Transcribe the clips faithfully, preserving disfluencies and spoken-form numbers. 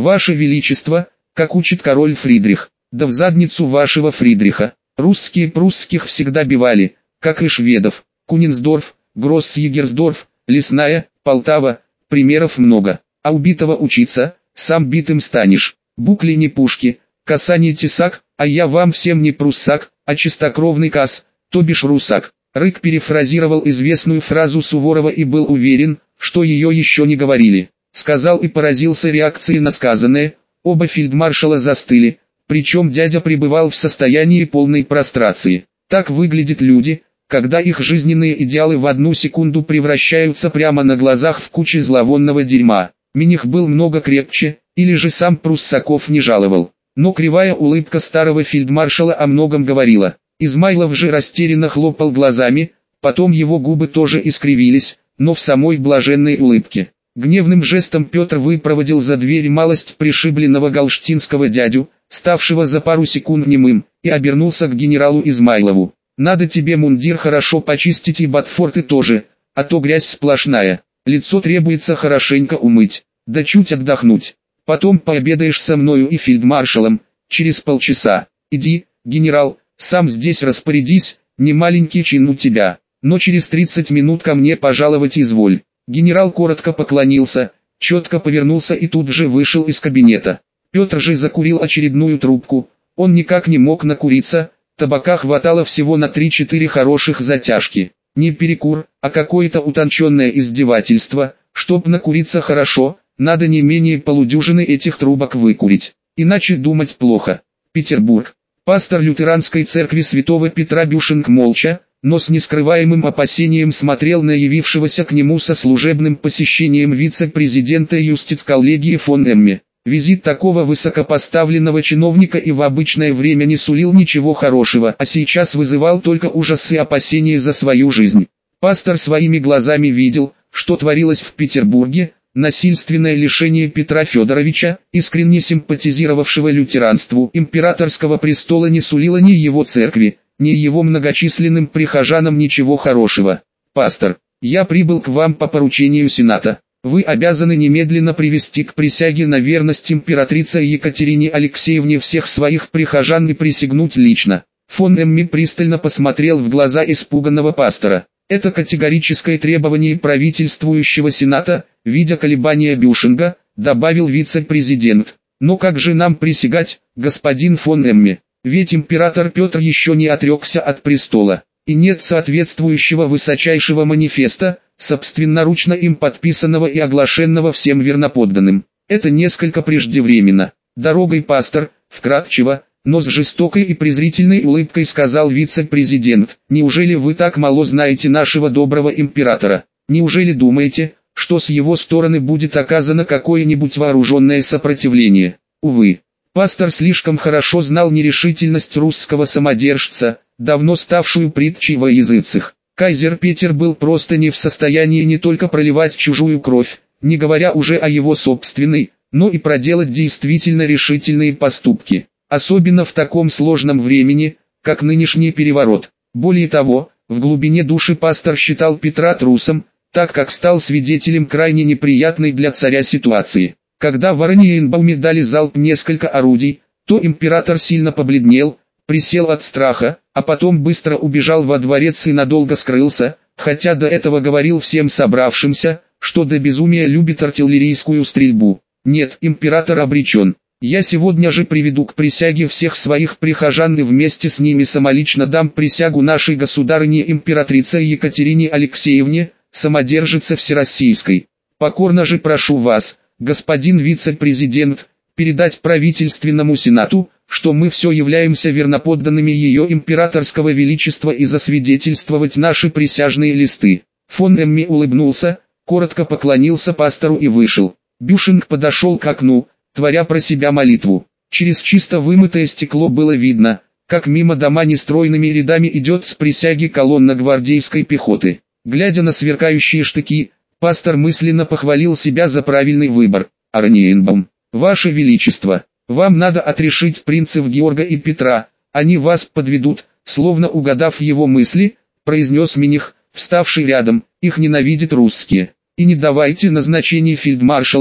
Ваше Величество, как учит король Фридрих, да в задницу вашего Фридриха. Русские прусских всегда бивали, как и шведов. Кунинсдорф, Гросс-Егерсдорф, Лесная, Полтава, примеров много. А убитого учиться, сам битым станешь. Букли не пушки, коса не тесак, а я вам всем не пруссак, а чистокровный кас, то бишь русак. Рык перефразировал известную фразу Суворова и был уверен, что ее еще не говорили. Сказал и поразился реакции на сказанное, оба фельдмаршала застыли, причем дядя пребывал в состоянии полной прострации. Так выглядят люди, когда их жизненные идеалы в одну секунду превращаются прямо на глазах в куче зловонного дерьма. Миних был много крепче, или же сам Пруссаков не жаловал. Но кривая улыбка старого фельдмаршала о многом говорила. Измайлов же растерянно хлопал глазами, потом его губы тоже искривились, но в самой блаженной улыбке. Гневным жестом Петр выпроводил за дверь малость пришибленного галштинского дядю, ставшего за пару секунд немым, и обернулся к генералу Измайлову. «Надо тебе мундир хорошо почистить и ботфорты тоже, а то грязь сплошная. Лицо требуется хорошенько умыть, да чуть отдохнуть. Потом пообедаешь со мною и фельдмаршалом, через полчаса. Иди, генерал, сам здесь распорядись, не маленький чин у тебя, но через тридцать минут ко мне пожаловать изволь». Генерал коротко поклонился, четко повернулся и тут же вышел из кабинета. Петр же закурил очередную трубку, он никак не мог накуриться, табака хватало всего на три-четыре хороших затяжки. Не перекур, а какое-то утонченное издевательство. Чтоб накуриться хорошо, надо не менее полудюжины этих трубок выкурить, иначе думать плохо. Петербург. Пастор лютеранской церкви святого Петра Бюшинг молча, но с нескрываемым опасением смотрел на явившегося к нему со служебным посещением вице-президента юстиц-коллегии фон Эмме. Визит такого высокопоставленного чиновника и в обычное время не сулил ничего хорошего, а сейчас вызывал только ужас и опасения за свою жизнь. Пастор своими глазами видел, что творилось в Петербурге. Насильственное лишение Петра Федоровича, искренне симпатизировавшего лютеранству, императорского престола, не сулило ни его церкви, ни его многочисленным прихожанам ничего хорошего. «Пастор, я прибыл к вам по поручению Сената. Вы обязаны немедленно привести к присяге на верность императрице Екатерине Алексеевне всех своих прихожан и присягнуть лично». Фон Эмми пристально посмотрел в глаза испуганного пастора. Это категорическое требование правительствующего Сената, видя колебания Бюшинга, добавил вице-президент. «Но как же нам присягать, господин фон Эмми? Ведь император Петр еще не отрекся от престола, и нет соответствующего высочайшего манифеста, собственноручно им подписанного и оглашенного всем верноподданным. Это несколько преждевременно». «Дорогой, пастор», вкратчиво, но с жестокой и презрительной улыбкой сказал вице-президент: «Неужели вы так мало знаете нашего доброго императора? Неужели думаете, что с его стороны будет оказано какое-нибудь вооруженное сопротивление?» Увы. Пастор слишком хорошо знал нерешительность русского самодержца, давно ставшую притчей во языцах. Кайзер Петр был просто не в состоянии не только проливать чужую кровь, не говоря уже о его собственной, но и проделать действительно решительные поступки. Особенно в таком сложном времени, как нынешний переворот. Более того, в глубине души пастор считал Петра трусом, так как стал свидетелем крайне неприятной для царя ситуации. Когда в Ораниенбауме дали залп несколько орудий, то император сильно побледнел, присел от страха, а потом быстро убежал во дворец и надолго скрылся, хотя до этого говорил всем собравшимся, что до безумия любит артиллерийскую стрельбу. Нет, император обречен. Я сегодня же приведу к присяге всех своих прихожан и вместе с ними самолично дам присягу нашей государыне императрице Екатерине Алексеевне, самодержице всероссийской. Покорно же прошу вас, господин вице-президент, передать правительственному сенату, что мы все являемся верноподданными ее императорского величества и засвидетельствовать наши присяжные листы». Фон Эмми улыбнулся, коротко поклонился пастору и вышел. Бюшинг подошел к окну, творя про себя молитву. Через чисто вымытое стекло было видно, как мимо дома нестройными рядами идет с присяги колонна гвардейской пехоты. Глядя на сверкающие штыки, пастор мысленно похвалил себя за правильный выбор. «Ораниенбаум, Ваше Величество, вам надо отрешить принцев Георга и Петра, они вас подведут», словно угадав его мысли, произнес Миних, вставший рядом: «Их ненавидят русские. И не давайте назначений фельдмаршалам,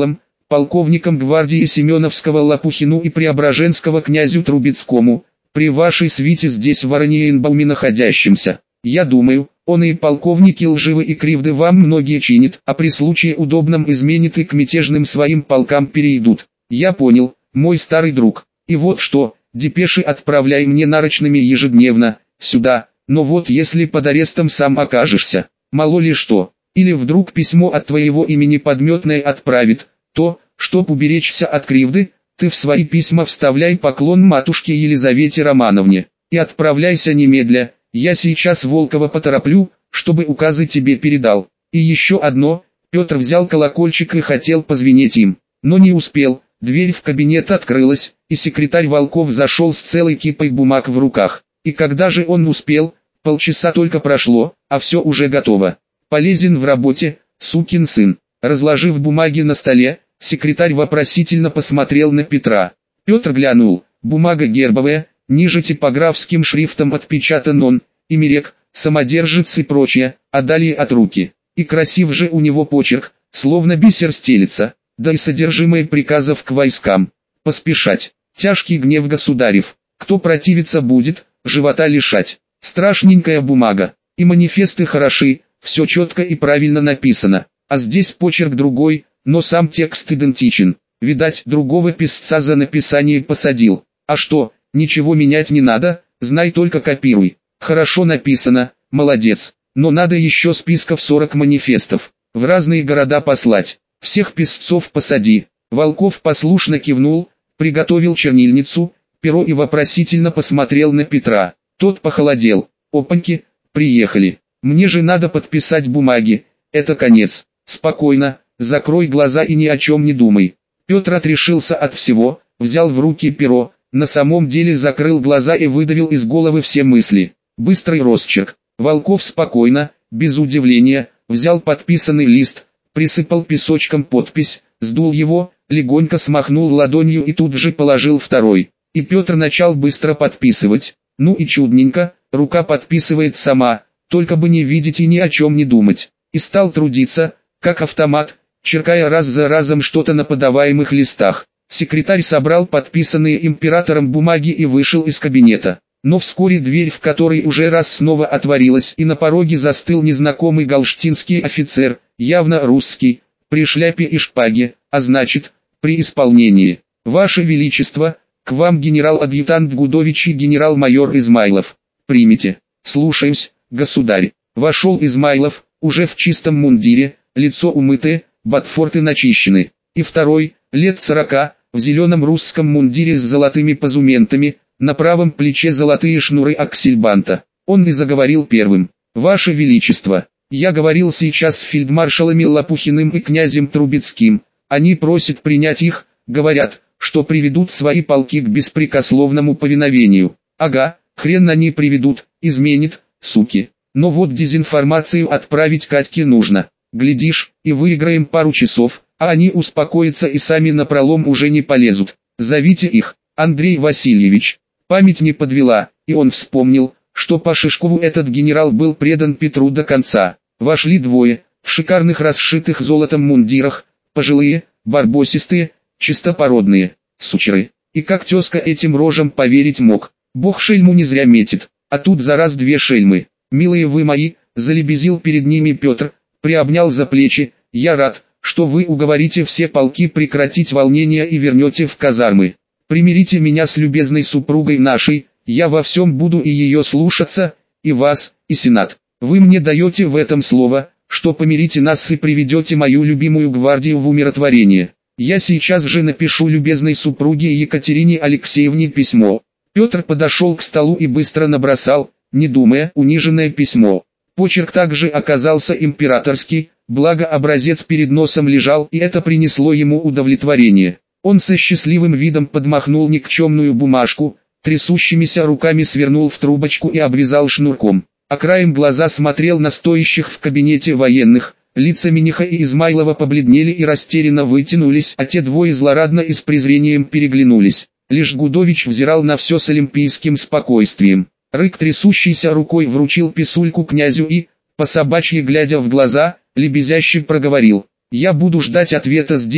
полковником гвардии Семеновского Лопухину и Преображенского князю Трубецкому, при вашей свите здесь в Ораниенбауме находящимся. Я думаю, он и полковники лживы и кривды вам многие чинит, а при случае удобном изменит и к мятежным своим полкам перейдут. Я понял, мой старый друг. И вот что, депеши отправляй мне нарочными ежедневно, сюда, но вот если под арестом сам окажешься, мало ли что, или вдруг письмо от твоего имени подметное отправит, то, чтоб уберечься от кривды, ты в свои письма вставляй поклон матушке Елизавете Романовне, и отправляйся немедля, я сейчас Волкова потороплю, чтобы указы тебе передал. И еще одно, Петр взял колокольчик и хотел позвенеть им, но не успел, дверь в кабинет открылась, и секретарь Волков зашел с целой кипой бумаг в руках, и когда же он успел, полчаса только прошло, а все уже готово. Полезен в работе, сукин сын. Разложив бумаги на столе, секретарь вопросительно посмотрел на Петра. Петр глянул, бумага гербовая, ниже типографским шрифтом отпечатан он, имерек, самодержец и прочее, а далее от руки. И красив же у него почерк, словно бисер стелется, да и содержимое приказов к войскам. Поспешать, тяжкий гнев государев, кто противиться будет, живота лишать. Страшненькая бумага, и манифесты хороши, все четко и правильно написано, а здесь почерк другой, но сам текст идентичен. Видать, другого писца за написание посадил. А что, ничего менять не надо, знай только копируй. Хорошо написано, молодец, но надо еще списков сорок манифестов, в разные города послать. Всех писцов посади. Волков послушно кивнул, приготовил чернильницу, перо и вопросительно посмотрел на Петра. Тот похолодел. Опаньки, приехали. Мне же надо подписать бумаги, это конец. Спокойно, закрой глаза и ни о чем не думай. Петр отрешился от всего, взял в руки перо, на самом деле закрыл глаза и выдавил из головы все мысли. Быстрый росчерк. Волков спокойно, без удивления, взял подписанный лист, присыпал песочком подпись, сдул его, легонько смахнул ладонью и тут же положил второй. И Петр начал быстро подписывать. Ну и чудненько, рука подписывает сама, только бы не видеть и ни о чем не думать. И стал трудиться, как автомат, черкая раз за разом что-то на подаваемых листах. Секретарь собрал подписанные императором бумаги и вышел из кабинета. Но вскоре дверь в которой уже раз снова отворилась, и на пороге застыл незнакомый галштинский офицер, явно русский, при шляпе и шпаге, а значит, при исполнении. «Ваше Величество, к вам генерал-адъютант Гудович и генерал-майор Измайлов. Примите». «Слушаюсь, государь». Вошел Измайлов, уже в чистом мундире, лицо умытое, ботфорты начищены. И второй, лет сорока, в зеленом русском мундире с золотыми позументами, на правом плече золотые шнуры аксельбанта. Он и заговорил первым. «Ваше Величество, я говорил сейчас с фельдмаршалами Лопухиным и князем Трубецким. Они просят принять их, говорят, что приведут свои полки к беспрекословному повиновению. Ага, хрен они приведут, изменит, суки. Но вот дезинформацию отправить Катьке нужно. Глядишь, и выиграем пару часов, а они успокоятся и сами напролом уже не полезут. Зовите их, Андрей Васильевич». Память не подвела, и он вспомнил, что по Шишкову этот генерал был предан Петру до конца. Вошли двое, в шикарных расшитых золотом мундирах, пожилые, барбосистые, чистопородные, сучеры. И как тезка этим рожам поверить мог? Бог шельму не зря метит, а тут за раз две шельмы. «Милые вы мои», залебезил перед ними Петр, приобнял за плечи, «я рад, что вы уговорите все полки прекратить волнение и вернете в казармы. Примирите меня с любезной супругой нашей, я во всем буду и ее слушаться, и вас, и сенат. Вы мне даете в этом слово, что помирите нас и приведете мою любимую гвардию в умиротворение. Я сейчас же напишу любезной супруге Екатерине Алексеевне письмо». Петр подошел к столу и быстро набросал, не думая, униженное письмо. Почерк также оказался императорский, благо образец перед носом лежал, и это принесло ему удовлетворение. Он со счастливым видом подмахнул никчемную бумажку, трясущимися руками свернул в трубочку и обвязал шнурком. А краем глаза смотрел на стоящих в кабинете военных. Лица Миниха и Измайлова побледнели и растерянно вытянулись, а те двое злорадно и с презрением переглянулись. Лишь Гудович взирал на все с олимпийским спокойствием. Рык трясущейся рукой вручил писульку князю и, по собачьи глядя в глаза, лебезяще проговорил: «Я буду ждать ответа здесь,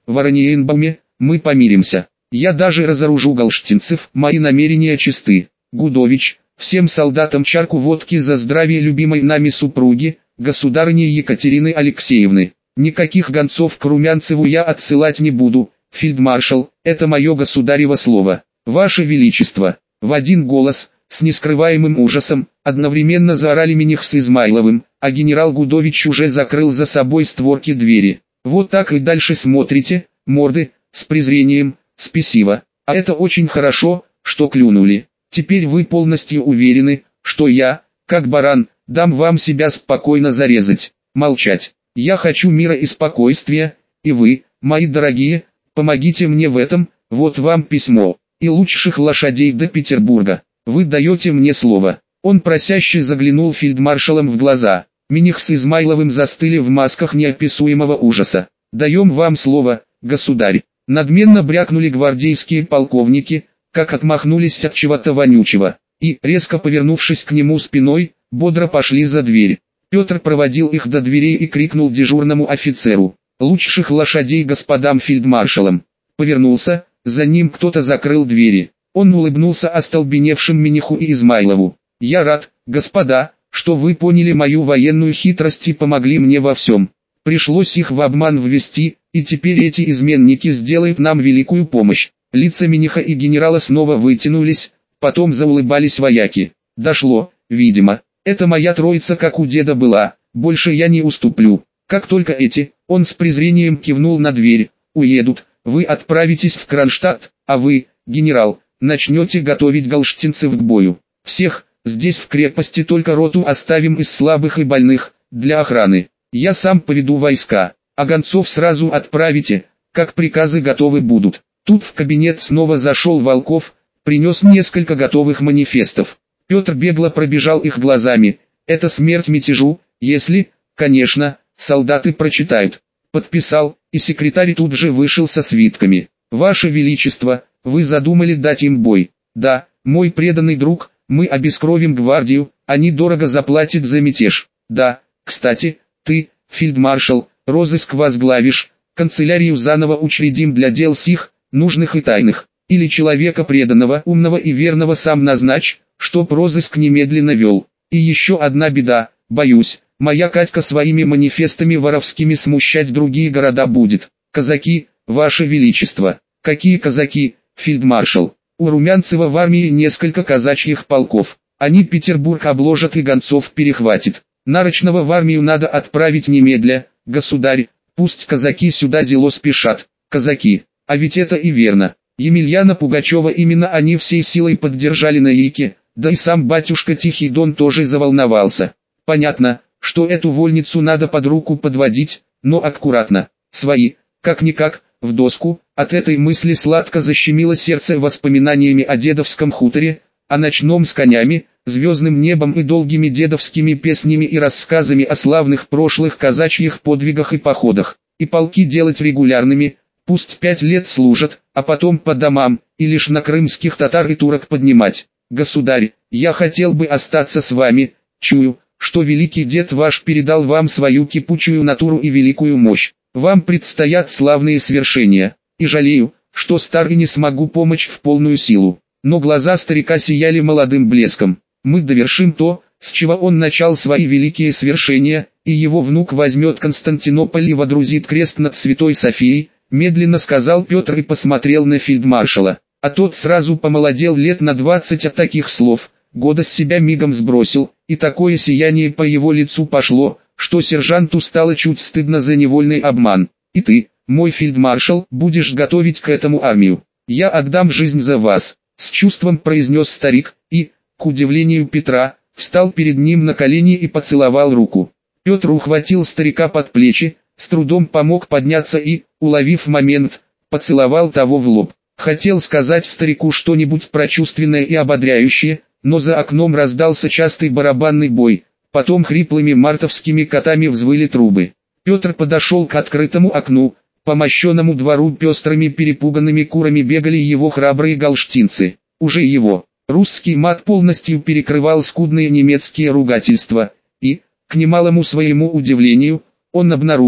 в Ораниенбауме, мы помиримся. Я даже разоружу галштинцев, мои намерения чисты. Гудович, всем солдатам чарку водки за здравие любимой нами супруги, государыни Екатерины Алексеевны. Никаких гонцов к Румянцеву я отсылать не буду, фельдмаршал, это мое государево слово. Ваше Величество, в один голос, с нескрываемым ужасом, одновременно заорали Миних с Измайловым, а генерал Гудович уже закрыл за собой створки двери. Вот так и дальше смотрите, морды, с презрением, спесиво. А это очень хорошо, что клюнули. Теперь вы полностью уверены, что я, как баран, дам вам себя спокойно зарезать. Молчать. Я хочу мира и спокойствия, и вы, мои дорогие, помогите мне в этом, вот вам письмо, и лучших лошадей до Петербурга. Вы даете мне слово. Он просяще заглянул фельдмаршалам в глаза. Миних с Измайловым застыли в масках неописуемого ужаса. Даем вам слово, государь. Надменно брякнули гвардейские полковники, как отмахнулись от чего-то вонючего, и, резко повернувшись к нему спиной, бодро пошли за дверь. Петр проводил их до дверей и крикнул дежурному офицеру: «Лучших лошадей господам фельдмаршалам!» Повернулся, за ним кто-то закрыл двери. Он улыбнулся остолбеневшим Миниху и Измайлову. «Я рад, господа, что вы поняли мою военную хитрость и помогли мне во всем. Пришлось их в обман ввести, и теперь эти изменники сделают нам великую помощь». Лица Миниха и генерала снова вытянулись, потом заулыбались вояки. «Дошло, видимо. Это моя троица как у деда была, больше я не уступлю. Как только эти, он с презрением кивнул на дверь, уедут, вы отправитесь в Кронштадт, а вы, генерал, начнете готовить галштинцев к бою. Всех, здесь в крепости только роту оставим из слабых и больных, для охраны. Я сам поведу войска, а гонцов сразу отправите, как приказы готовы будут». Тут в кабинет снова зашел Волков, принес несколько готовых манифестов. Петр бегло пробежал их глазами. «Это смерть мятежу, если, конечно, солдаты прочитают». Подписал, и секретарь тут же вышел со свитками. «Ваше Величество, вы задумали дать им бой?» «Да, мой преданный друг, мы обескровим гвардию, они дорого заплатят за мятеж». «Да, кстати, ты, фельдмаршал, розыск возглавишь, канцелярию заново учредим для дел сих, нужных и тайных, или человека преданного, умного и верного сам назначь, чтоб розыск немедленно вел. И еще одна беда, боюсь, моя Катька своими манифестами воровскими смущать другие города будет. Казаки, ваше величество». «Какие казаки, фельдмаршал? У Румянцева в армии несколько казачьих полков, они Петербург обложат и гонцов перехватит. Нарочного в армию надо отправить немедля, государь, пусть казаки сюда зело спешат». «Казаки, а ведь это и верно. Емельяна Пугачева именно они всей силой поддержали на Яике, да и сам батюшка Тихий Дон тоже заволновался. Понятно, что эту вольницу надо под руку подводить, но аккуратно. Свои, как-никак, в доску». От этой мысли сладко защемило сердце воспоминаниями о дедовском хуторе, о ночном с конями, звездным небом и долгими дедовскими песнями и рассказами о славных прошлых казачьих подвигах и походах. И полки делать регулярными, пусть пять лет служат, а потом по домам, и лишь на крымских татар и турок поднимать. «Государь, я хотел бы остаться с вами, чую, что великий дед ваш передал вам свою кипучую натуру и великую мощь. Вам предстоят славные свершения, и жалею, что стар и не смогу помочь в полную силу». Но глаза старика сияли молодым блеском. «Мы довершим то, с чего он начал свои великие свершения, и его внук возьмет Константинополь и водрузит крест над Святой Софией», медленно сказал Петр и посмотрел на фельдмаршала. А тот сразу помолодел лет на двадцать от таких слов, года с себя мигом сбросил, и такое сияние по его лицу пошло, что сержанту стало чуть стыдно за невольный обман. «И ты, мой фельдмаршал, будешь готовить к этому армию. Я отдам жизнь за вас», — с чувством произнес старик, и, к удивлению Петра, встал перед ним на колени и поцеловал руку. Петр ухватил старика под плечи, с трудом помог подняться и, уловив момент, поцеловал того в лоб. Хотел сказать старику что-нибудь прочувственное и ободряющее, но за окном раздался частый барабанный бой, потом хриплыми мартовскими котами взвыли трубы. Петр подошел к открытому окну, по мощенному двору пестрыми перепуганными курами бегали его храбрые галштинцы. Уже его, русский мат полностью перекрывал скудные немецкие ругательства, и, к немалому своему удивлению, он обнаружил,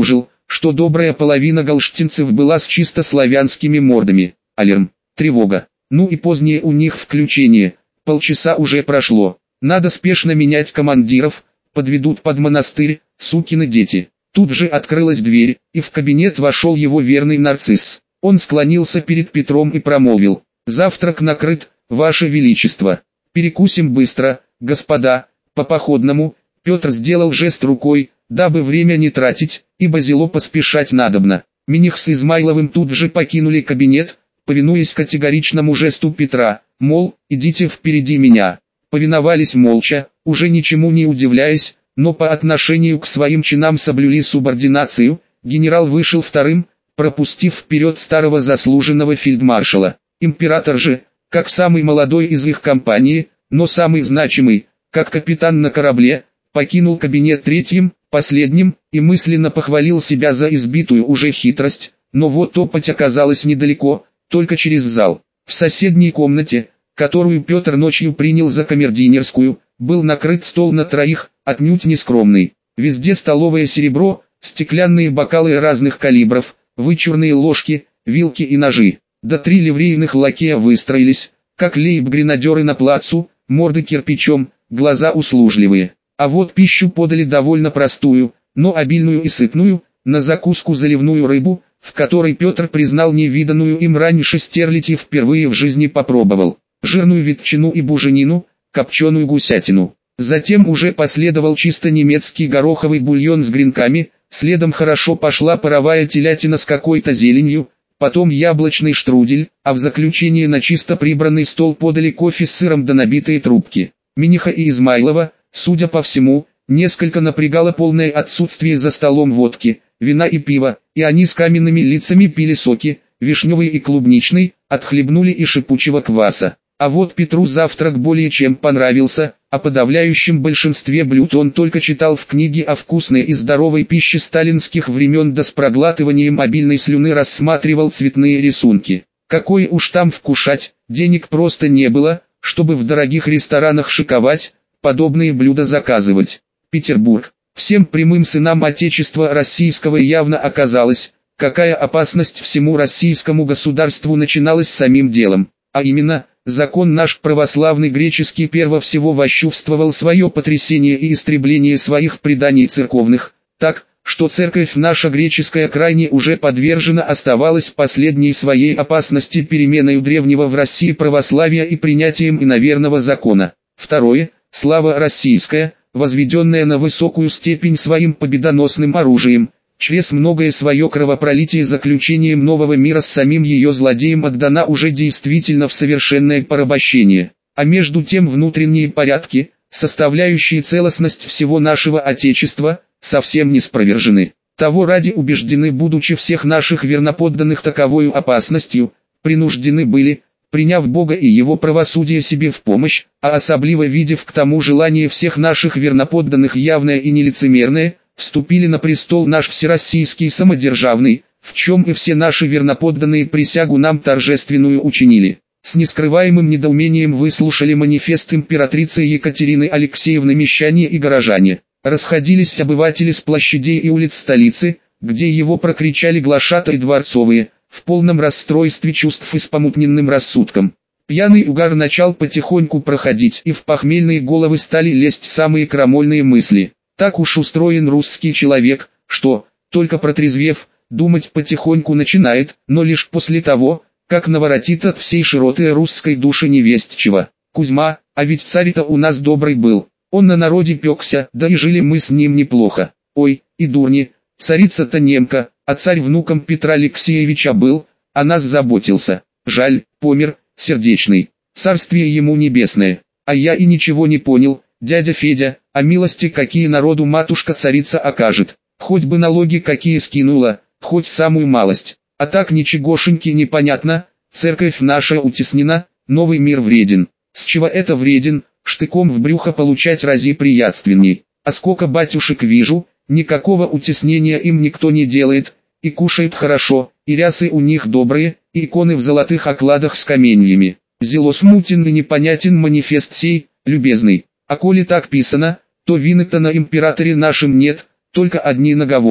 что добрая половина галштинцев была с чисто славянскими мордами. Алерм, тревога. Ну и позднее у них включение. Полчаса уже прошло. Надо спешно менять командиров, подведут под монастырь, сукины дети. Тут же открылась дверь, и в кабинет вошел его верный нарцисс. Он склонился перед Петром и промолвил: «Завтрак накрыт, Ваше Величество. Перекусим быстро, господа, по-походному». Петр сделал жест рукой, дабы время не тратить, ибо зело поспешать надобно. Миних с Измайловым тут же покинули кабинет, повинуясь категоричному жесту Петра, мол, идите впереди меня. Повиновались молча, уже ничему не удивляясь, но по отношению к своим чинам соблюли субординацию. Генерал вышел вторым, пропустив вперед старого заслуженного фельдмаршала. Император же, как самый молодой из их компании, но самый значимый, как капитан на корабле, покинул кабинет третьим, последним, и мысленно похвалил себя за избитую уже хитрость, но вот топать оказалось недалеко, только через зал. В соседней комнате, которую Петр ночью принял за камердинерскую, был накрыт стол на троих, отнюдь не скромный. Везде столовое серебро, стеклянные бокалы разных калибров, вычурные ложки, вилки и ножи. Да три ливрейных лакея выстроились, как лейб-гренадеры на плацу, морды кирпичом, глаза услужливые. А вот пищу подали довольно простую, но обильную и сытную, на закуску заливную рыбу, в которой Петр признал невиданную им раньше стерлядь и впервые в жизни попробовал. Жирную ветчину и буженину, копченую гусятину. Затем уже последовал чисто немецкий гороховый бульон с гренками, следом хорошо пошла паровая телятина с какой-то зеленью, потом яблочный штрудель, а в заключение на чисто прибранный стол подали кофе с сыром да набитые трубки. Миниха и Измайлова, судя по всему, несколько напрягало полное отсутствие за столом водки, вина и пива, и они с каменными лицами пили соки, вишневый и клубничный, отхлебнули и шипучего кваса. А вот Петру завтрак более чем понравился, о подавляющем большинстве блюд он только читал в книге о вкусной и здоровой пище сталинских времен, да с проглатыванием обильной слюны рассматривал цветные рисунки. Какой уж там вкушать, денег просто не было, чтобы в дорогих ресторанах шиковать, подобные блюда заказывать. Петербург. Всем прямым сынам Отечества Российского явно оказалось, какая опасность всему российскому государству начиналась самим делом, а именно, закон наш православный греческий перво всего вощувствовал свое потрясение и истребление своих преданий церковных, так, что церковь наша греческая крайне уже подвержена оставалась последней своей опасности переменою древнего в России православия и принятием иноверного закона. Второе, слава российская, возведенная на высокую степень своим победоносным оружием, через многое свое кровопролитие заключением нового мира с самим ее злодеем отдана уже действительно в совершенное порабощение. А между тем внутренние порядки, составляющие целостность всего нашего Отечества, совсем не спровержены. Того ради убеждены, будучи всех наших верноподданных таковою опасностью, принуждены были, приняв Бога и Его правосудие себе в помощь, а особливо видев к тому желание всех наших верноподданных явное и нелицемерное, вступили на престол наш всероссийский самодержавный, в чем и все наши верноподданные присягу нам торжественную учинили. С нескрываемым недоумением выслушали манифест императрицы Екатерины Алексеевны мещане и горожане. Расходились обыватели с площадей и улиц столицы, где его прокричали глашатай дворцовые, в полном расстройстве чувств и с помутненным рассудком. Пьяный угар начал потихоньку проходить, и в похмельные головы стали лезть самые крамольные мысли. Так уж устроен русский человек, что, только протрезвев, думать потихоньку начинает, но лишь после того, как наворотит от всей широты русской души невесть чего. Кузьма, а ведь царь-то у нас добрый был. Он на народе пекся, да и жили мы с ним неплохо. Ой, и дурни, царица-то немка, а царь внуком Петра Алексеевича был, о нас заботился. Жаль, помер, сердечный, царствие ему небесное. А я и ничего не понял, дядя Федя, а милости какие народу матушка-царица окажет. Хоть бы налоги какие скинула, хоть самую малость. А так ничегошеньки непонятно, церковь наша утеснена, новый мир вреден. С чего это вреден? Штыком в брюхо получать рази приятственней. А сколько батюшек вижу, никакого утеснения им никто не делает, и кушают хорошо, и рясы у них добрые, и иконы в золотых окладах с каменьями. Зело смутен и непонятен манифест сей, любезный. А коли так писано, то вины-то на императоре нашем нет, только одни наговоры.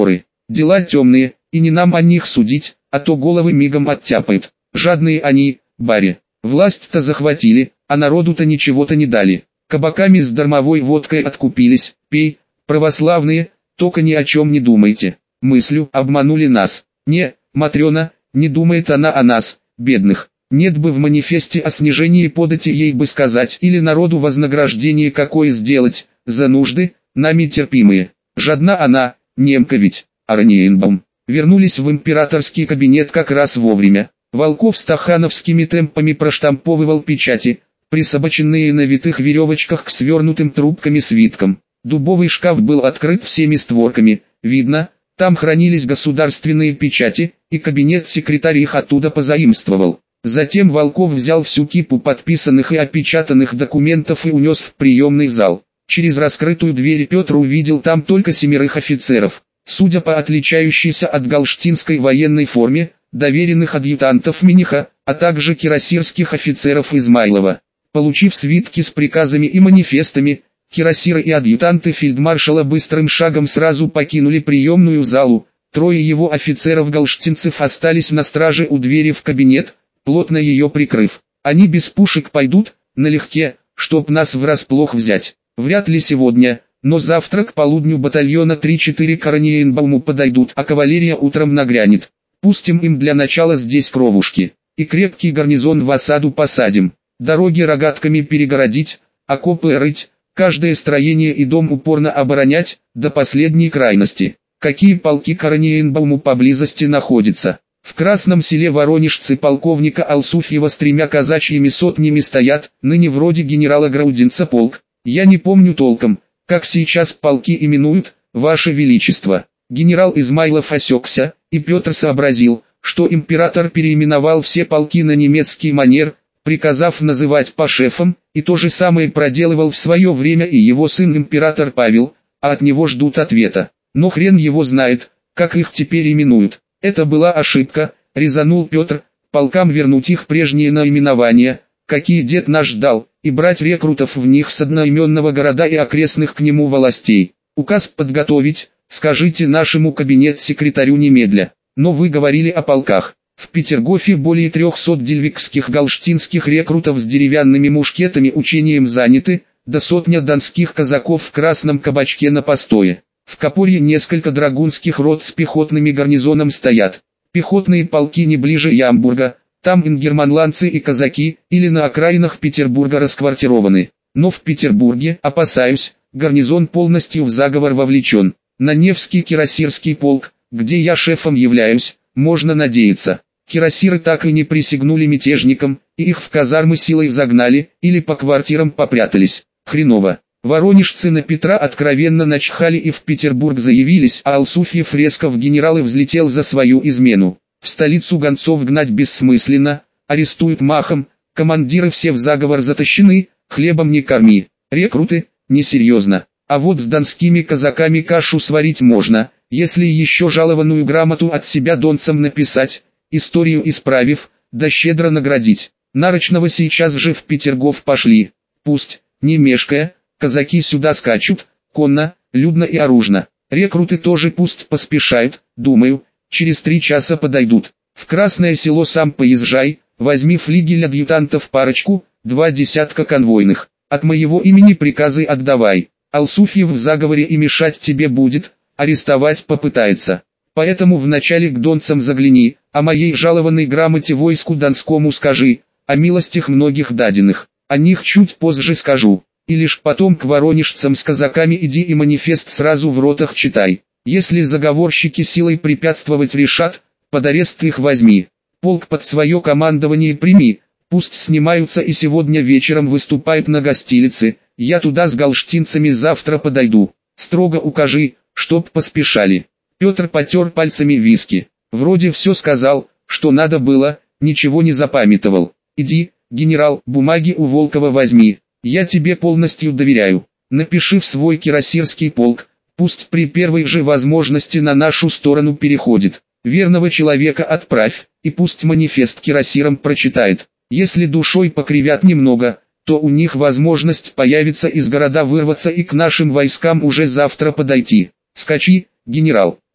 Дела темные, и не нам о них судить, а то головы мигом оттяпают. Жадные они, баре. Власть-то захватили, а народу-то ничего-то не дали. Кабаками с дармовой водкой откупились, пей, православные, только ни о чем не думайте. Мыслью обманули нас. Не, Матрена, не думает она о нас, бедных. Нет бы в манифесте о снижении подати ей бы сказать или народу вознаграждение какое сделать, за нужды, нами терпимые. Жадна она, немка ведь, Орниенбаум. Вернулись в императорский кабинет как раз вовремя. Волков стахановскими темпами проштамповывал печати, присобаченные на витых веревочках к свернутым трубками свиткам. Дубовый шкаф был открыт всеми створками, видно, там хранились государственные печати, и кабинет-секретарь их оттуда позаимствовал. Затем Волков взял всю кипу подписанных и опечатанных документов и унес в приемный зал. Через раскрытую дверь Петр увидел там только семерых офицеров. Судя по отличающейся от галштинской военной форме, доверенных адъютантов Миниха, а также кирасирских офицеров Измайлова. Получив свитки с приказами и манифестами, кирасиры и адъютанты фельдмаршала быстрым шагом сразу покинули приемную залу. Трое его офицеров-галштинцев остались на страже у двери в кабинет, плотно ее прикрыв. Они без пушек пойдут, налегке, чтоб нас врасплох взять. Вряд ли сегодня, но завтра к полудню батальона три-четыре к Орниенбауму подойдут, а кавалерия утром нагрянет. Пустим им для начала здесь кровушки, и крепкий гарнизон в осаду посадим. Дороги рогатками перегородить, окопы рыть, каждое строение и дом упорно оборонять, до последней крайности. Какие полки к Орниенбауму поблизости находятся? В Красном селе воронежцы полковника Алсуфьева с тремя казачьими сотнями стоят, ныне вроде генерала Граудинца полк. Я не помню толком, как сейчас полки именуют, Ваше Величество. Генерал Измайлов осекся, и Петр сообразил, что император переименовал все полки на немецкий манер, приказав называть по шефам, и то же самое проделывал в свое время и его сын император Павел, а от него ждут ответа. Но хрен его знает, как их теперь именуют. Это была ошибка, резанул Петр, полкам вернуть их прежние наименования, какие дед наш дал, и брать рекрутов в них с одноименного города и окрестных к нему властей. Указ подготовить, скажите нашему кабинет-секретарю немедля. Но вы говорили о полках. В Петергофе более трехсот дельвикских галштинских рекрутов с деревянными мушкетами учением заняты, до сотня донских казаков в красном кабачке на постое. В Копорье несколько драгунских рот с пехотными гарнизоном стоят. Пехотные полки не ближе Ямбурга, там ингерманландцы и казаки, или на окраинах Петербурга расквартированы. Но в Петербурге, опасаюсь, гарнизон полностью в заговор вовлечен. На Невский кирасирский полк, где я шефом являюсь, можно надеяться. Кирасиры так и не присягнули мятежникам, и их в казармы силой загнали, или по квартирам попрятались. Хреново. Воронежцы на Петра откровенно начхали и в Петербург заявились, а Алсуфьев резко в генералы взлетел за свою измену. В столицу гонцов гнать бессмысленно, арестуют махом, командиры все в заговор затащены, хлебом не корми. Рекруты, несерьезно. А вот с донскими казаками кашу сварить можно, если еще жалованную грамоту от себя донцам написать, историю исправив, да щедро наградить. Нарочного сейчас же в Петергоф пошли. Пусть, не мешкая, казаки сюда скачут, конно, людно и оружно. Рекруты тоже пусть поспешают, думаю, через три часа подойдут. В Красное Село сам поезжай, возьми флигель адъютантов парочку, два десятка конвойных. От моего имени приказы отдавай. Алсуфьев в заговоре и мешать тебе будет, арестовать попытается. Поэтому вначале к донцам загляни, о моей жалованной грамоте войску донскому скажи, о милостях многих даденных. О них чуть позже скажу. И лишь потом к воронежцам с казаками иди и манифест сразу в ротах читай. Если заговорщики силой препятствовать решат, под арест их возьми. Полк под свое командование прими, пусть снимаются и сегодня вечером выступают на гостилице, я туда с галштинцами завтра подойду. Строго укажи, чтоб поспешали. Петр потер пальцами виски. Вроде все сказал, что надо было, ничего не запамятовал. Иди, генерал, бумаги у Волкова возьми. Я тебе полностью доверяю. Напиши в свой кирасирский полк, пусть при первой же возможности на нашу сторону переходит. Верного человека отправь, и пусть манифест кирасирам прочитает. Если душой покривят немного, то у них возможность появится из города вырваться и к нашим войскам уже завтра подойти. Скачи, генерал.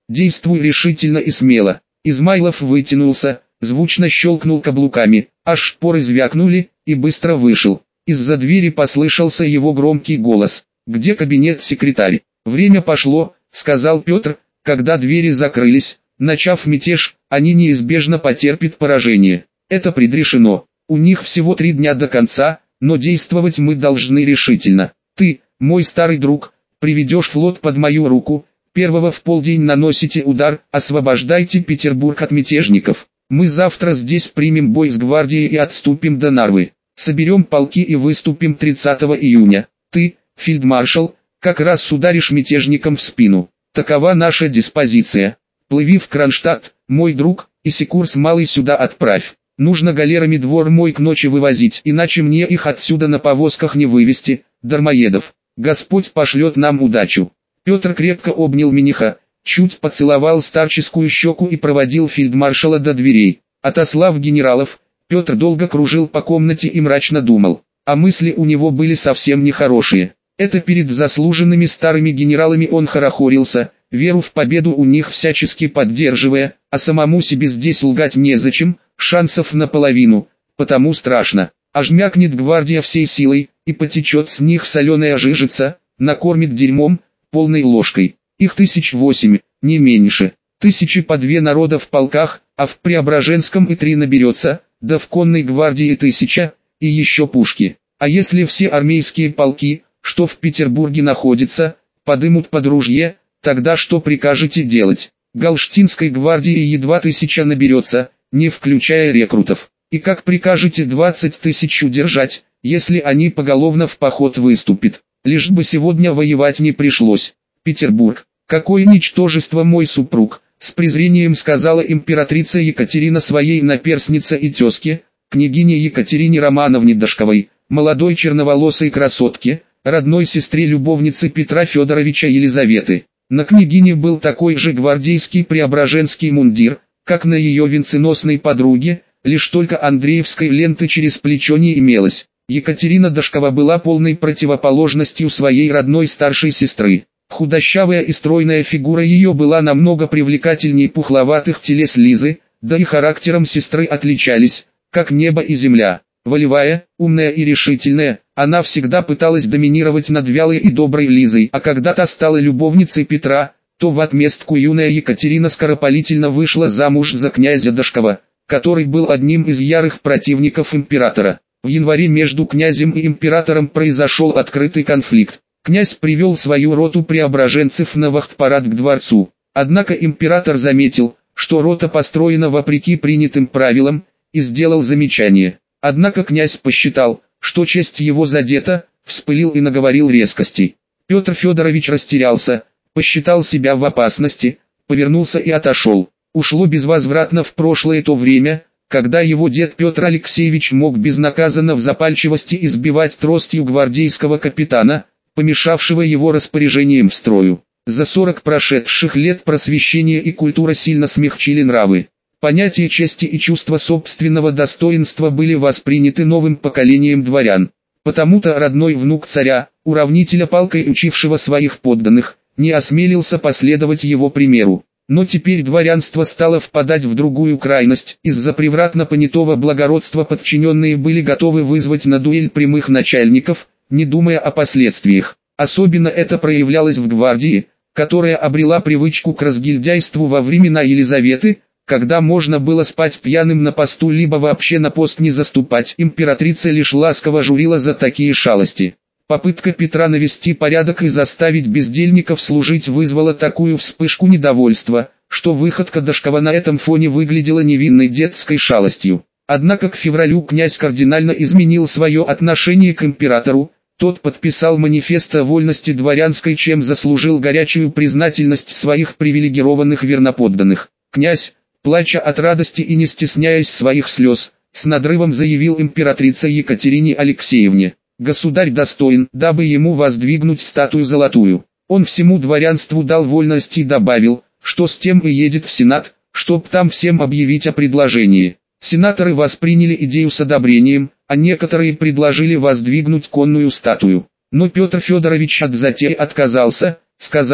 Действуй решительно и смело. Измайлов вытянулся, звучно щелкнул каблуками, аж шпоры звякнули, и быстро вышел. Из-за двери послышался его громкий голос. «Где кабинет-секретарь?» «Время пошло», — сказал Петр, когда двери закрылись. Начав мятеж, они неизбежно потерпят поражение. Это предрешено. У них всего три дня до конца, но действовать мы должны решительно. Ты, мой старый друг, приведешь флот под мою руку. Первого в полдень наносите удар, освобождайте Петербург от мятежников. Мы завтра здесь примем бой с гвардией и отступим до Нарвы. Соберем полки и выступим тридцатого июня. Ты, фельдмаршал, как раз ударишь мятежникам в спину. Такова наша диспозиция. Плыви в Кронштадт, мой друг, и Секурс малый сюда отправь. Нужно галерами двор мой к ночи вывозить, иначе мне их отсюда на повозках не вывести, дармоедов. Господь пошлет нам удачу». Петр крепко обнял Миниха, чуть поцеловал старческую щеку и проводил фельдмаршала до дверей. Отослав генералов, Петр долго кружил по комнате и мрачно думал, а мысли у него были совсем нехорошие. Это перед заслуженными старыми генералами он хорохорился, веру в победу у них всячески поддерживая, а самому себе здесь лгать незачем, шансов наполовину, потому страшно. Аж мякнет гвардия всей силой, и потечет с них соленая жижица, накормит дерьмом, полной ложкой. Их тысяч восемь, не меньше, тысячи по две народа в полках, а в Преображенском и три наберется, да в конной гвардии тысяча, и еще пушки. А если все армейские полки, что в Петербурге находятся, подымут под ружье, тогда что прикажете делать? Галштинской гвардии едва тысяча наберется, не включая рекрутов. И как прикажете двадцать тысяч удержать, если они поголовно в поход выступят? Лишь бы сегодня воевать не пришлось. Петербург, какое ничтожество мой супруг, с презрением сказала императрица Екатерина своей наперснице и тезке, княгине Екатерине Романовне Дашковой, молодой черноволосой красотке, родной сестре любовницы Петра Федоровича Елизаветы. На княгине был такой же гвардейский преображенский мундир, как на ее венценосной подруге, лишь только Андреевской ленты через плечо не имелось. Екатерина Дашкова была полной противоположностью своей родной старшей сестры. Худощавая и стройная фигура ее была намного привлекательней пухловатых телес Лизы, да и характером сестры отличались, как небо и земля. Волевая, умная и решительная, она всегда пыталась доминировать над вялой и доброй Лизой, а когда та стала любовницей Петра, то в отместку юная Екатерина скоропалительно вышла замуж за князя Дашкова, который был одним из ярых противников императора. В январе между князем и императором произошел открытый конфликт. Князь привел свою роту преображенцев на вахт-парад к дворцу. Однако император заметил, что рота построена вопреки принятым правилам, и сделал замечание. Однако князь посчитал, что честь его задета, вспылил и наговорил резкостей. Петр Федорович растерялся, посчитал себя в опасности, повернулся и отошел. Ушло безвозвратно в прошлое то время, когда его дед Петр Алексеевич мог безнаказанно в запальчивости избивать тростью гвардейского капитана, помешавшего его распоряжением в строю. За сорок прошедших лет просвещение и культура сильно смягчили нравы. Понятия чести и чувства собственного достоинства были восприняты новым поколением дворян. Потому-то родной внук царя, уравнителя палкой учившего своих подданных, не осмелился последовать его примеру. Но теперь дворянство стало впадать в другую крайность. Из-за превратно понятого благородства подчиненные были готовы вызвать на дуэль прямых начальников, не думая о последствиях. Особенно это проявлялось в гвардии, которая обрела привычку к разгильдяйству во времена Елизаветы, когда можно было спать пьяным на посту либо вообще на пост не заступать. Императрица лишь ласково журила за такие шалости. Попытка Петра навести порядок и заставить бездельников служить вызвала такую вспышку недовольства, что выходка Дашкова на этом фоне выглядела невинной детской шалостью. Однако к февралю князь кардинально изменил свое отношение к императору. Тот подписал манифест о вольности дворянской, чем заслужил горячую признательность своих привилегированных верноподданных. Князь, плача от радости и не стесняясь своих слез, с надрывом заявил императрице Екатерине Алексеевне: «Государь достоин, дабы ему воздвигнуть статую золотую». Он всему дворянству дал вольность и добавил, что с тем и едет в Сенат, чтоб там всем объявить о предложении. Сенаторы восприняли идею с одобрением, а некоторые предложили воздвигнуть конную статую. Но Петр Федорович от затеи отказался, сказав,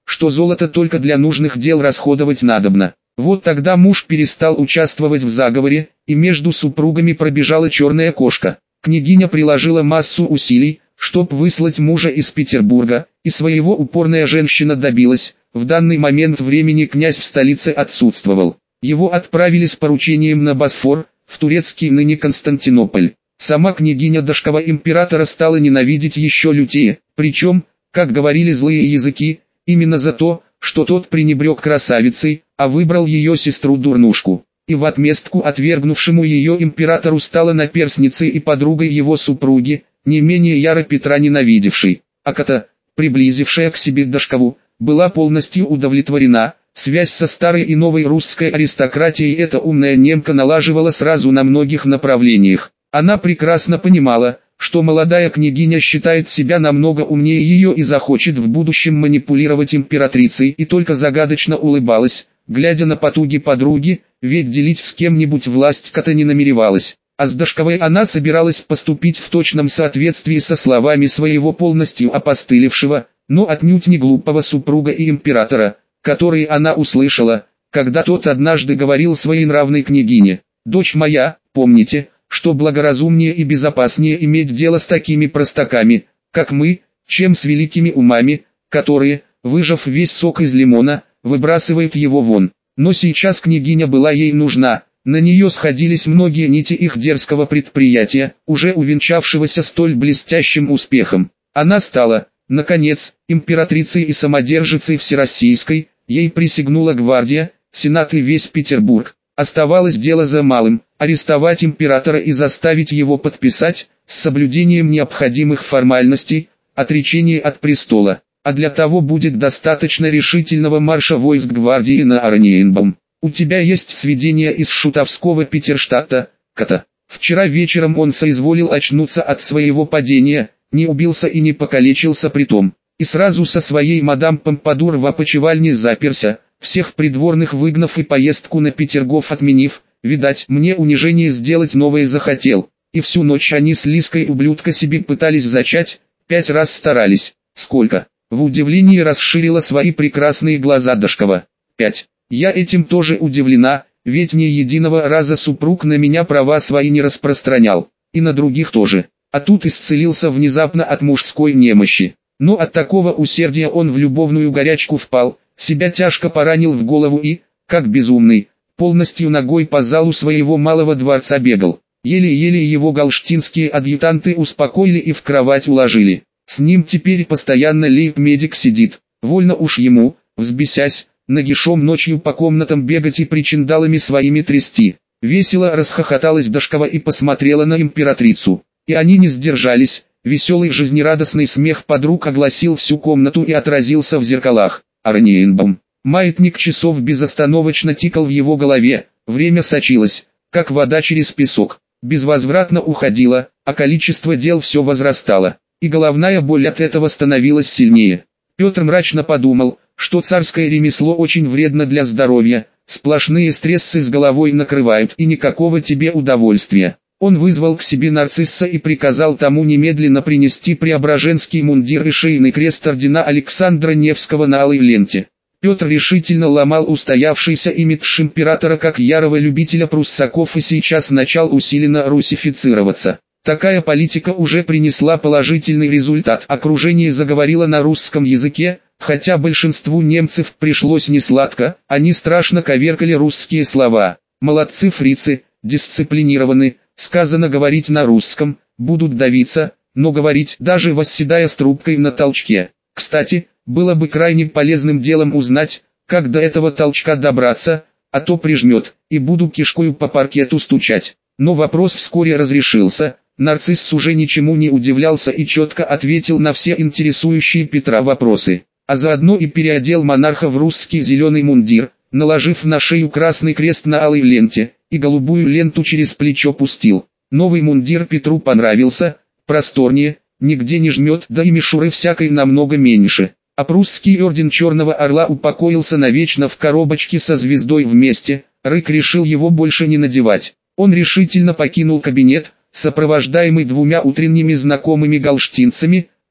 что золото только для нужных дел расходовать надобно. Вот тогда муж перестал участвовать в заговоре, и между супругами пробежала черная кошка. Княгиня приложила массу усилий, чтоб выслать мужа из Петербурга, и своего упорная женщина добилась. В данный момент времени князь в столице отсутствовал. Его отправили с поручением на Босфор, в турецкий ныне Константинополь. Сама княгиня Дашкова императора стала ненавидеть еще лютее, причем, как говорили злые языки, именно за то, что тот пренебрег красавицей, а выбрал ее сестру-дурнушку. И в отместку отвергнувшему ее императору стала наперсницей и подругой его супруги, не менее яро Петра ненавидевшей. Аката, приблизившая к себе Дашкову, была полностью удовлетворена. Связь со старой и новой русской аристократией эта умная немка налаживала сразу на многих направлениях. Она прекрасно понимала, что молодая княгиня считает себя намного умнее ее и захочет в будущем манипулировать императрицей, и только загадочно улыбалась, глядя на потуги подруги, ведь делить с кем-нибудь власть Ката не намеревалась. А с Дашковой она собиралась поступить в точном соответствии со словами своего полностью опостылевшего, но отнюдь не глупого супруга и императора, которые она услышала, когда тот однажды говорил своей нравной княгине: «Дочь моя, помните, что благоразумнее и безопаснее иметь дело с такими простаками, как мы, чем с великими умами, которые, выжав весь сок из лимона, выбрасывают его вон». Но сейчас княгиня была ей нужна, на нее сходились многие нити их дерзкого предприятия, уже увенчавшегося столь блестящим успехом. Она стала, наконец, императрицей и самодержицей всероссийской, ей присягнула гвардия, сенат и весь Петербург. Оставалось дело за малым – арестовать императора и заставить его подписать, с соблюдением необходимых формальностей, отречение от престола. А для того будет достаточно решительного марша войск гвардии на Орниенбаум. У тебя есть сведения из шутовского Петерштадта, Ката? Вчера вечером он соизволил очнуться от своего падения, не убился и не покалечился притом, и сразу со своей мадам Помпадур в опочивальне заперся, всех придворных выгнав и поездку на Петергоф отменив. Видать, мне унижение сделать новое захотел, и всю ночь они с Лиской ублюдка себе пытались зачать, пять раз старались. Сколько? В удивлении расширила свои прекрасные глаза Дашкова. Пять. Я этим тоже удивлена, ведь ни единого раза супруг на меня права свои не распространял, и на других тоже. А тут исцелился внезапно от мужской немощи. Но от такого усердия он в любовную горячку впал, себя тяжко поранил в голову и, как безумный, полностью ногой по залу своего малого дворца бегал. Еле-еле его галштинские адъютанты успокоили и в кровать уложили. С ним теперь постоянно лейб-медик сидит, вольно уж ему, взбесясь, нагишом ночью по комнатам бегать и причиндалами своими трясти. Весело расхохоталась Дашкова и посмотрела на императрицу. И они не сдержались, веселый жизнерадостный смех подруг огласил всю комнату и отразился в зеркалах. Орниенбаум. Маятник часов безостановочно тикал в его голове, время сочилось, как вода через песок, безвозвратно уходило, а количество дел все возрастало. И головная боль от этого становилась сильнее. Петр мрачно подумал, что царское ремесло очень вредно для здоровья, сплошные стрессы с головой накрывают и никакого тебе удовольствия. Он вызвал к себе Нарцисса и приказал тому немедленно принести преображенский мундир и шейный крест ордена Александра Невского на алой ленте. Петр решительно ломал устоявшийся имидж императора как ярого любителя пруссаков и сейчас начал усиленно русифицироваться. Такая политика уже принесла положительный результат. Окружение заговорило на русском языке, хотя большинству немцев пришлось несладко, они страшно коверкали русские слова. Молодцы фрицы, дисциплинированы, сказано говорить на русском, будут давиться, но говорить даже восседая с трубкой на толчке. Кстати, было бы крайне полезным делом узнать, как до этого толчка добраться, а то прижмет, и буду кишкою по паркету стучать. Но вопрос вскоре разрешился. Нарцисс уже ничему не удивлялся и четко ответил на все интересующие Петра вопросы, а заодно и переодел монарха в русский зеленый мундир, наложив на шею красный крест на алой ленте, и голубую ленту через плечо пустил. Новый мундир Петру понравился, просторнее, нигде не жмет, да и мишуры всякой намного меньше. А прусский орден Черного Орла упокоился навечно в коробочке со звездой вместе, Рык решил его больше не надевать. Он решительно покинул кабинет, сопровождаемый двумя утренними знакомыми галштинцами,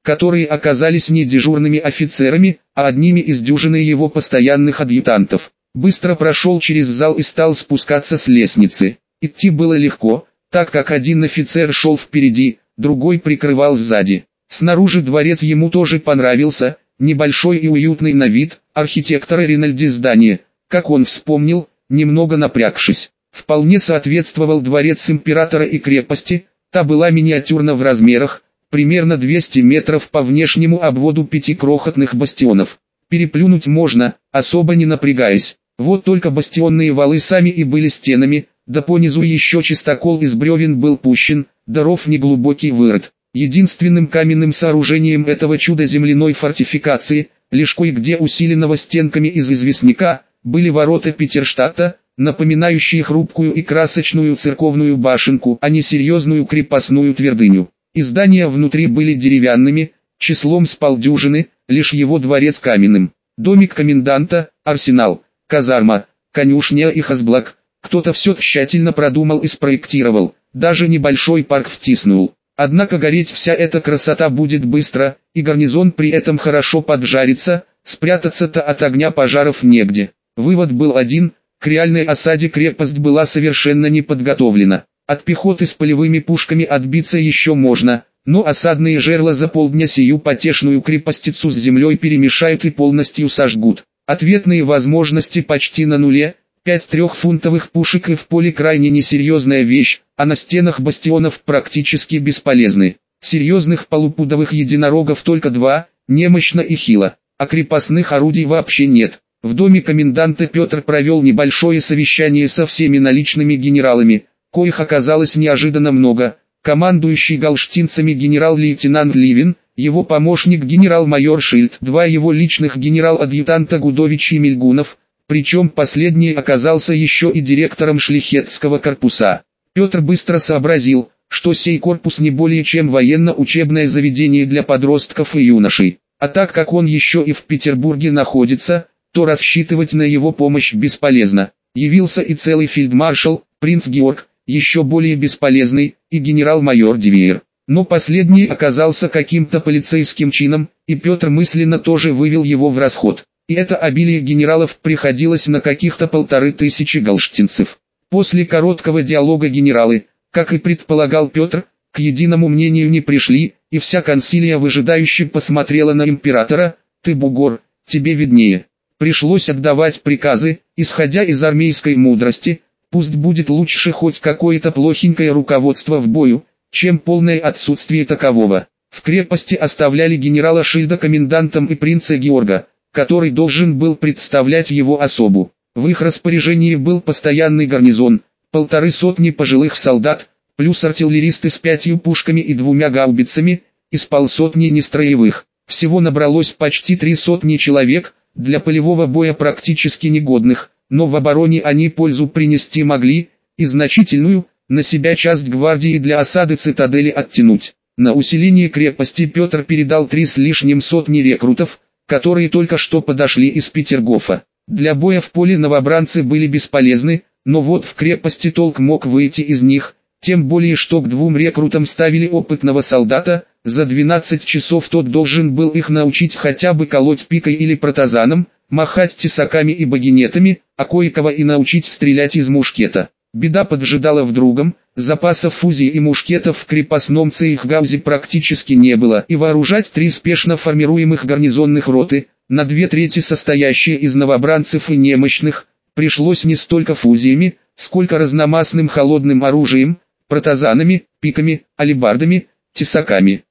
которые оказались не дежурными офицерами, а одними из дюжины его постоянных адъютантов. Быстро прошел через зал и стал спускаться с лестницы. Идти было легко, так как один офицер шел впереди, другой прикрывал сзади. Снаружи дворец ему тоже понравился, небольшой и уютный на вид, архитектора Ринальди здание, как он вспомнил, немного напрягшись. Вполне соответствовал дворец императора и крепости, та была миниатюрна в размерах, примерно двести метров по внешнему обводу пяти крохотных бастионов. Переплюнуть можно, особо не напрягаясь. Вот только бастионные валы сами и были стенами, да понизу еще чистокол из бревен был пущен, да ров неглубокий вырыт. Единственным каменным сооружением этого чуда земляной фортификации, лишь кое-где усиленного стенками из известняка, были ворота Петерштадта, напоминающие хрупкую и красочную церковную башенку, а не серьезную крепостную твердыню. И здания внутри были деревянными, числом с полдюжины, лишь его дворец каменным. Домик коменданта, арсенал, казарма, конюшня и хозблок. Кто-то все тщательно продумал и спроектировал, даже небольшой парк втиснул. Однако гореть вся эта красота будет быстро, и гарнизон при этом хорошо поджарится, спрятаться-то от огня пожаров негде. Вывод был один: к реальной осаде крепость была совершенно не подготовлена. От пехоты с полевыми пушками отбиться еще можно, но осадные жерла за полдня сию потешную крепостицу с землей перемешают и полностью сожгут. Ответные возможности почти на нуле, пять трехфунтовых пушек и в поле крайне несерьезная вещь, а на стенах бастионов практически бесполезны. Серьезных полупудовых единорогов только два, немощно и хило, а крепостных орудий вообще нет. В доме коменданта Петр провел небольшое совещание со всеми наличными генералами, коих оказалось неожиданно много. Командующий галштинцами генерал-лейтенант Ливин, его помощник генерал-майор Шильд, два его личных генерал-адъютанта Гудович и Мельгунов, причем последний оказался еще и директором шляхетского корпуса. Петр быстро сообразил, что сей корпус не более чем военно-учебное заведение для подростков и юношей, а так как он еще и в Петербурге находится, то рассчитывать на его помощь бесполезно. Явился и целый фельдмаршал, принц Георг, еще более бесполезный, и генерал-майор Дивеер. Но последний оказался каким-то полицейским чином, и Петр мысленно тоже вывел его в расход. И это обилие генералов приходилось на каких-то полторы тысячи галштинцев. После короткого диалога генералы, как и предполагал Петр, к единому мнению не пришли, и вся консилия выжидающе посмотрела на императора. «Ты, бугор, тебе виднее». Пришлось отдавать приказы, исходя из армейской мудрости. Пусть будет лучше хоть какое-то плохенькое руководство в бою, чем полное отсутствие такового. В крепости оставляли генерала Шильда комендантом и принца Георга, который должен был представлять его особу. В их распоряжении был постоянный гарнизон, полторы сотни пожилых солдат, плюс артиллеристы с пятью пушками и двумя гаубицами, из полсотни нестроевых. Всего набралось почти три сотни человек, для полевого боя практически негодных, но в обороне они пользу принести могли, и значительную, на себя часть гвардии для осады цитадели оттянуть. На усиление крепости Петр передал три с лишним сотни рекрутов, которые только что подошли из Петергофа. Для боя в поле новобранцы были бесполезны, но вот в крепости толк мог выйти из них, тем более что к двум рекрутам ставили опытного солдата. За двенадцать часов тот должен был их научить хотя бы колоть пикой или протазаном, махать тесаками и багинетами, а кое-кого и научить стрелять из мушкета. Беда поджидала в другом: запасов фузий и мушкетов в крепостном цейхгаузе практически не было, и вооружать три спешно формируемых гарнизонных роты, на две трети состоящие из новобранцев и немощных, пришлось не столько фузиями, сколько разномастным холодным оружием, протазанами, пиками, алебардами, тесаками.